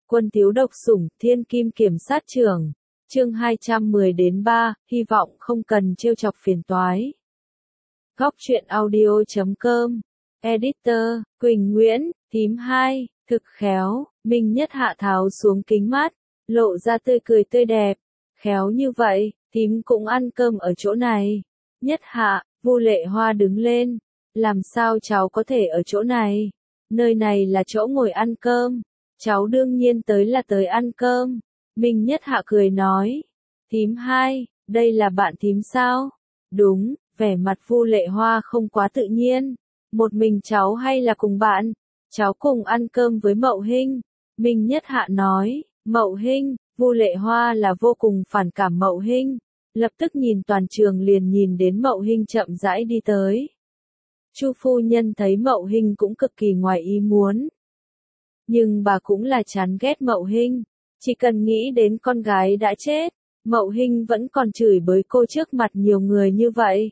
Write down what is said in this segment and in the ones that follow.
Quân thiếu độc sủng, thiên kim kiểm sát trưởng. Chương 210-3, hy vọng không cần trêu chọc phiền toái. Góc truyện audio.com. Editor, Quỳnh Nguyễn, thím 2, thực khéo, Minh Nhất Hạ tháo xuống kính mát, lộ ra tươi cười tươi đẹp. Khéo như vậy, thím cũng ăn cơm ở chỗ này. Nhất Hạ, Vu Lệ Hoa đứng lên. Làm sao cháu có thể ở chỗ này? Nơi này là chỗ ngồi ăn cơm. Cháu đương nhiên tới là tới ăn cơm. Minh Nhất Hạ cười nói. Thím 2, đây là bạn thím sao? Đúng, vẻ mặt Vu Lệ Hoa không quá tự nhiên. Một mình cháu hay là cùng bạn? Cháu cùng ăn cơm với Mậu Hinh. Minh Nhất Hạ nói. Mậu Hinh, Vu Lệ Hoa là vô cùng phản cảm Mậu Hinh. Lập tức nhìn toàn trường liền nhìn đến Mậu Hinh chậm rãi đi tới. Chu phu nhân thấy Mậu Hinh cũng cực kỳ ngoài ý muốn. Nhưng bà cũng là chán ghét Mậu Hinh. Chỉ cần nghĩ đến con gái đã chết, Mậu Hinh vẫn còn chửi bới cô trước mặt nhiều người như vậy.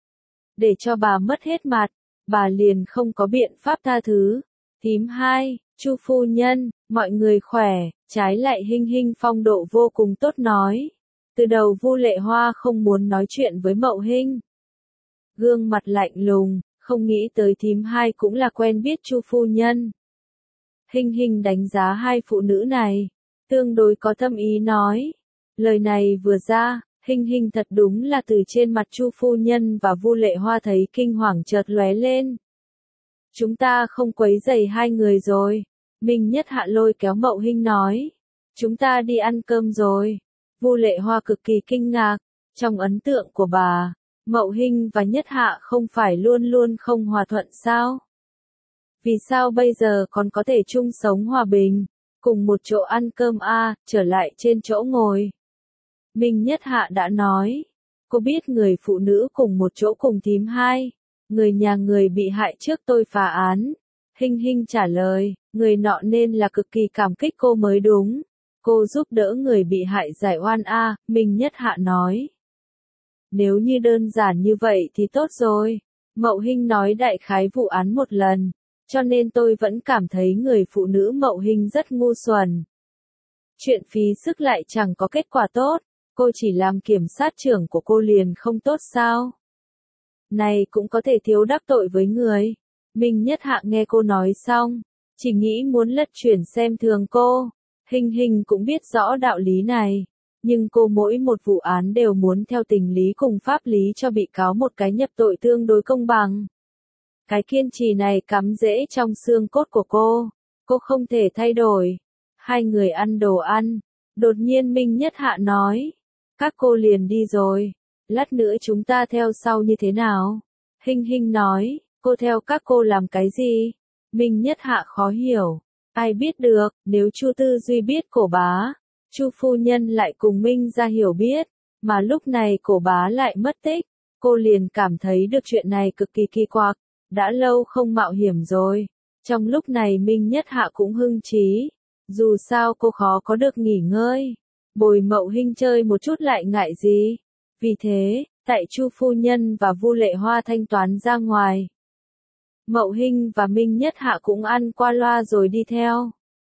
Để cho bà mất hết mặt, bà liền không có biện pháp tha thứ. Thím 2, Chu phu nhân, mọi người khỏe, trái lại Hinh Hinh phong độ vô cùng tốt nói. Từ đầu Vu Lệ Hoa không muốn nói chuyện với Mậu Hinh. Gương mặt lạnh lùng, không nghĩ tới thím 2 cũng là quen biết Chu phu nhân. Hinh Hinh đánh giá hai phụ nữ này, tương đối có thâm ý nói. Lời này vừa ra, Hinh Hinh thật đúng là từ trên mặt Chu phu nhân và Vu Lệ Hoa thấy kinh hoàng chợt lóe lên. Chúng ta không quấy rầy hai người rồi. Minh Nhất Hạ lôi kéo Mậu Hinh nói. Chúng ta đi ăn cơm rồi. Vu Lệ Hoa cực kỳ kinh ngạc. Trong ấn tượng của bà, Mậu Hinh và Nhất Hạ không phải luôn luôn không hòa thuận sao? Vì sao bây giờ còn có thể chung sống hòa bình, cùng một chỗ ăn cơm trở lại trên chỗ ngồi? Minh Nhất Hạ đã nói, cô biết người phụ nữ cùng một chỗ cùng thím 2, người nhà người bị hại trước tôi phá án. Hinh Hinh trả lời, người nọ nên là cực kỳ cảm kích cô mới đúng. Cô giúp đỡ người bị hại giải oan Minh Nhất Hạ nói. Nếu như đơn giản như vậy thì tốt rồi. Mậu Hinh nói đại khái vụ án một lần. Cho nên tôi vẫn cảm thấy người phụ nữ Mậu Hinh rất ngu xuẩn. Chuyện phí sức lại chẳng có kết quả tốt, cô chỉ làm kiểm sát trưởng của cô liền không tốt sao? Này cũng có thể thiếu đắc tội với người. Minh Nhất Hạ nghe cô nói xong, chỉ nghĩ muốn lật chuyển xem thường cô. Hinh Hinh cũng biết rõ đạo lý này, nhưng cô mỗi một vụ án đều muốn theo tình lý cùng pháp lý cho bị cáo một cái nhập tội tương đối công bằng. Cái kiên trì này cắm rễ trong xương cốt của cô không thể thay đổi. Hai người ăn đồ ăn, đột nhiên Minh Nhất Hạ nói, các cô liền đi rồi, lát nữa chúng ta theo sau như thế nào? Hinh Hinh nói, cô theo các cô làm cái gì? Minh Nhất Hạ khó hiểu, ai biết được, nếu Chu Tư Duy biết cổ bá, Chu phu nhân lại cùng Minh ra hiểu biết, mà lúc này cổ bá lại mất tích, cô liền cảm thấy được chuyện này cực kỳ kỳ quặc. Đã lâu không mạo hiểm rồi. Trong lúc này Minh Nhất Hạ cũng hưng trí. Dù sao cô khó có được nghỉ ngơi. Bồi Mậu Hinh chơi một chút lại ngại gì. Vì thế, tại Chu phu nhân và Vu Lệ Hoa thanh toán ra ngoài. Mậu Hinh và Minh Nhất Hạ cũng ăn qua loa rồi đi theo.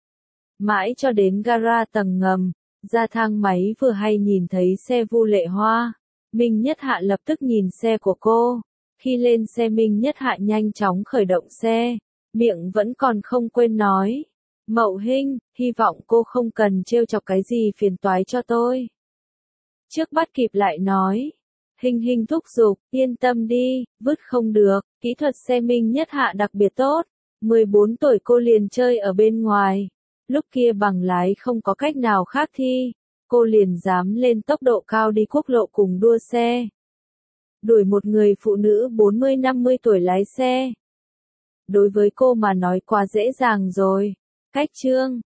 Mãi cho đến gara tầng ngầm, ra thang máy vừa hay nhìn thấy xe Vu Lệ Hoa. Minh Nhất Hạ lập tức nhìn xe của cô. Khi lên xe Minh Nhất Hạ nhanh chóng khởi động xe, miệng vẫn còn không quên nói. Mậu Hinh, hy vọng cô không cần trêu chọc cái gì phiền toái cho tôi. Trước bắt kịp lại nói. Hinh Hinh thúc giục, yên tâm đi, vứt không được, kỹ thuật xe Minh Nhất Hạ đặc biệt tốt. 14 tuổi cô liền chơi ở bên ngoài. Lúc kia bằng lái không có cách nào khác thi. Cô liền dám lên tốc độ cao đi quốc lộ cùng đua xe. Đuổi một người phụ nữ 40-50 tuổi lái xe. Đối với cô mà nói quá dễ dàng rồi. Cách chương,